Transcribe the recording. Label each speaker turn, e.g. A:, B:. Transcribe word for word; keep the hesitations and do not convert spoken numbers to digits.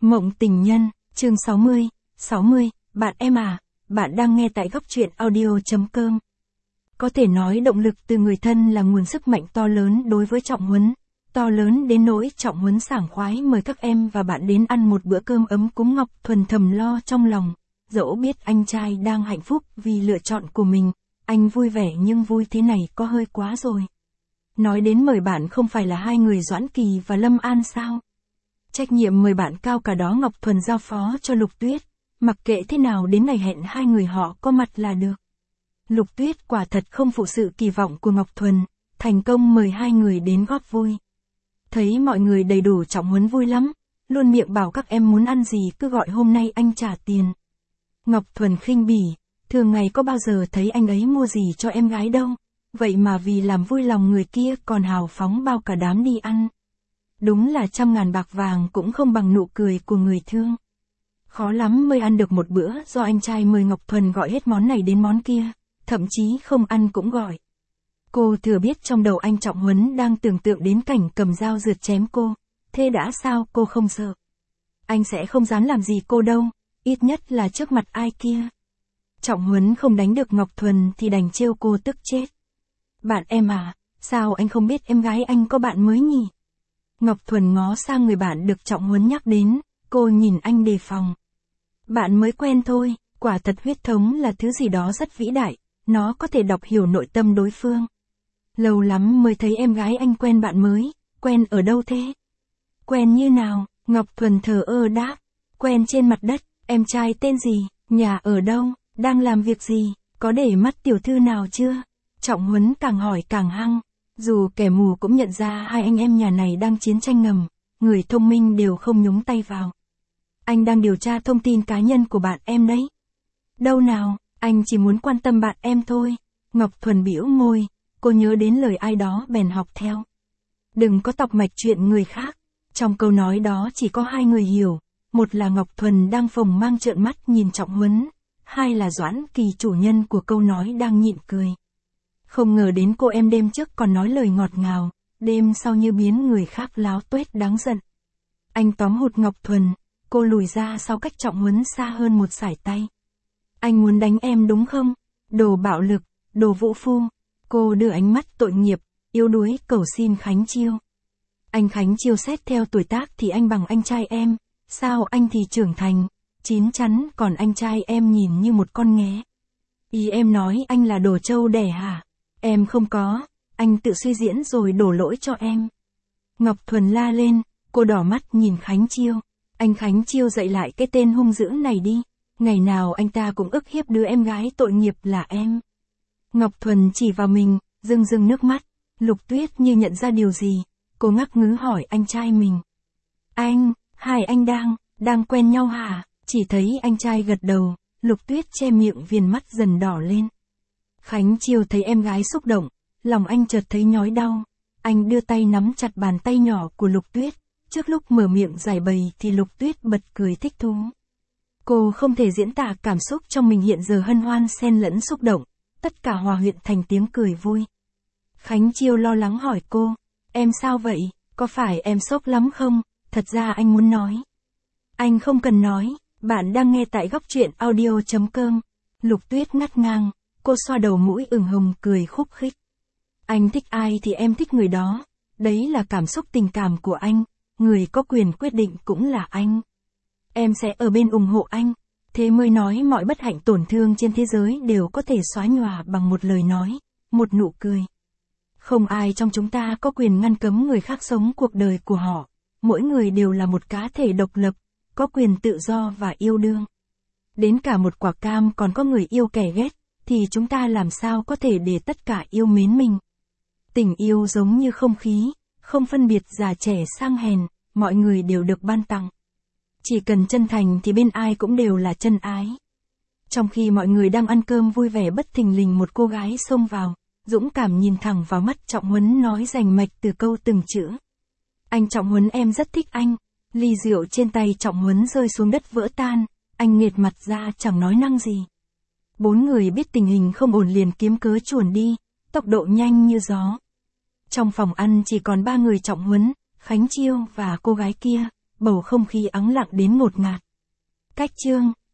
A: Mộng tình nhân, chương sáu mươi, sáu mươi, bạn em à, bạn đang nghe tại góc truyện audio.com. Có thể nói động lực từ người thân là nguồn sức mạnh to lớn đối với Trọng Huấn, to lớn đến nỗi Trọng Huấn sảng khoái mời các em và bạn đến ăn một bữa cơm ấm cúng. Ngọc Thuần thầm lo trong lòng, dẫu biết anh trai đang hạnh phúc vì lựa chọn của mình, anh vui vẻ nhưng vui thế này có hơi quá rồi. Nói đến mời bạn không phải là hai người Doãn Kỳ và Lâm An sao? Trách nhiệm mời bạn cao cả đó Ngọc Thuần giao phó cho Lục Tuyết, mặc kệ thế nào đến ngày hẹn hai người họ có mặt là được. Lục Tuyết quả thật không phụ sự kỳ vọng của Ngọc Thuần, thành công mời hai người đến góp vui. Thấy mọi người đầy đủ, Trọng Huấn vui lắm, luôn miệng bảo các em muốn ăn gì cứ gọi hôm nay anh trả tiền. Ngọc Thuần khinh bỉ, thường ngày có bao giờ thấy anh ấy mua gì cho em gái đâu, vậy mà vì làm vui lòng người kia còn hào phóng bao cả đám đi ăn. Đúng là trăm ngàn bạc vàng cũng không bằng nụ cười của người thương. Khó lắm mới ăn được một bữa do anh trai mời. Ngọc Thuần gọi hết món này đến món kia, thậm chí không ăn cũng gọi. Cô thừa biết trong đầu anh Trọng Huấn đang tưởng tượng đến cảnh cầm dao rượt chém cô, thế đã sao cô không sợ. Anh sẽ không dám làm gì cô đâu, ít nhất là trước mặt ai kia. Trọng Huấn không đánh được Ngọc Thuần thì đành trêu cô tức chết. Bạn em à, sao anh không biết em gái anh có bạn mới nhỉ? Ngọc Thuần ngó sang người bạn được Trọng Huấn nhắc đến, cô nhìn anh đề phòng. Bạn mới quen thôi, quả thật huyết thống là thứ gì đó rất vĩ đại, nó có thể đọc hiểu nội tâm đối phương. Lâu lắm mới thấy em gái anh quen bạn mới, quen ở đâu thế? Quen như nào? Ngọc Thuần thờ ơ đáp, quen trên mặt đất, em trai tên gì, nhà ở đâu, đang làm việc gì, có để mắt tiểu thư nào chưa? Trọng Huấn càng hỏi càng hăng. Dù kẻ mù cũng nhận ra hai anh em nhà này đang chiến tranh ngầm, người thông minh đều không nhúng tay vào. Anh đang điều tra thông tin cá nhân của bạn em đấy. Đâu nào, anh chỉ muốn quan tâm bạn em thôi. Ngọc Thuần bĩu môi, cô nhớ đến lời ai đó bèn học theo. Đừng có tọc mạch chuyện người khác. Trong câu nói đó chỉ có hai người hiểu, một là Ngọc Thuần đang phồng mang trợn mắt nhìn Trọng Huấn, hai là Doãn Kỳ chủ nhân của câu nói đang nhịn cười. Không ngờ đến cô em đêm trước còn nói lời ngọt ngào, đêm sau như biến người khác láo tuét đáng giận. Anh tóm hụt Ngọc Thuần, cô lùi ra sau cách Trọng Huấn xa hơn một sải tay. Anh muốn đánh em đúng không? Đồ bạo lực, đồ vũ phu. Cô đưa ánh mắt tội nghiệp, yếu đuối cầu xin Khánh Chiêu. Anh Khánh Chiêu xét theo tuổi tác thì anh bằng anh trai em, sao anh thì trưởng thành, chín chắn, còn anh trai em nhìn như một con nghé. Ý em nói anh là đồ trâu đẻ hả? Em không có, anh tự suy diễn rồi đổ lỗi cho em. Ngọc Thuần la lên, cô đỏ mắt nhìn Khánh Chiêu. Anh Khánh Chiêu dạy lại cái tên hung dữ này đi, ngày nào anh ta cũng ức hiếp đứa em gái tội nghiệp là em. Ngọc Thuần chỉ vào mình, rưng rưng nước mắt. Lục Tuyết như nhận ra điều gì, cô ngắc ngứ hỏi anh trai mình. Anh, hai anh đang, đang quen nhau hả? Chỉ thấy anh trai gật đầu, Lục Tuyết che miệng viền mắt dần đỏ lên. Khánh Chiêu thấy em gái xúc động, lòng anh chợt thấy nhói đau. Anh đưa tay nắm chặt bàn tay nhỏ của Lục Tuyết, trước lúc mở miệng giải bày thì Lục Tuyết bật cười thích thú. Cô không thể diễn tả cảm xúc trong mình hiện giờ, hân hoan xen lẫn xúc động, tất cả hòa quyện thành tiếng cười vui. Khánh Chiêu lo lắng hỏi cô, em sao vậy, có phải em sốc lắm không? Thật ra anh muốn nói. Anh không cần nói, bạn đang nghe tại góc truyện audio.com. Lục Tuyết ngắt ngang. Cô xoa đầu mũi ửng hồng cười khúc khích. Anh thích ai thì em thích người đó. Đấy là cảm xúc tình cảm của anh. Người có quyền quyết định cũng là anh. Em sẽ ở bên ủng hộ anh. Thế mới nói mọi bất hạnh tổn thương trên thế giới đều có thể xóa nhòa bằng một lời nói, một nụ cười. Không ai trong chúng ta có quyền ngăn cấm người khác sống cuộc đời của họ. Mỗi người đều là một cá thể độc lập, có quyền tự do và yêu đương. Đến cả một quả cam còn có người yêu kẻ ghét, thì chúng ta làm sao có thể để tất cả yêu mến mình. Tình yêu giống như không khí, không phân biệt già trẻ sang hèn, mọi người đều được ban tặng. Chỉ cần chân thành thì bên ai cũng đều là chân ái. Trong khi mọi người đang ăn cơm vui vẻ, bất thình lình một cô gái xông vào, dũng cảm nhìn thẳng vào mắt Trọng Huấn nói rành mạch từ câu từng chữ. Anh Trọng Huấn, em rất thích anh. Ly rượu trên tay Trọng Huấn rơi xuống đất vỡ tan, anh nghệt mặt ra chẳng nói năng gì. Bốn người biết tình hình không ổn liền kiếm cớ chuồn đi, tốc độ nhanh như gió. Trong phòng ăn chỉ còn ba người: Trọng Huấn, Khánh Chiêu và cô gái kia. bầu không khí ắng lặng đến ngột ngạt. Cách chương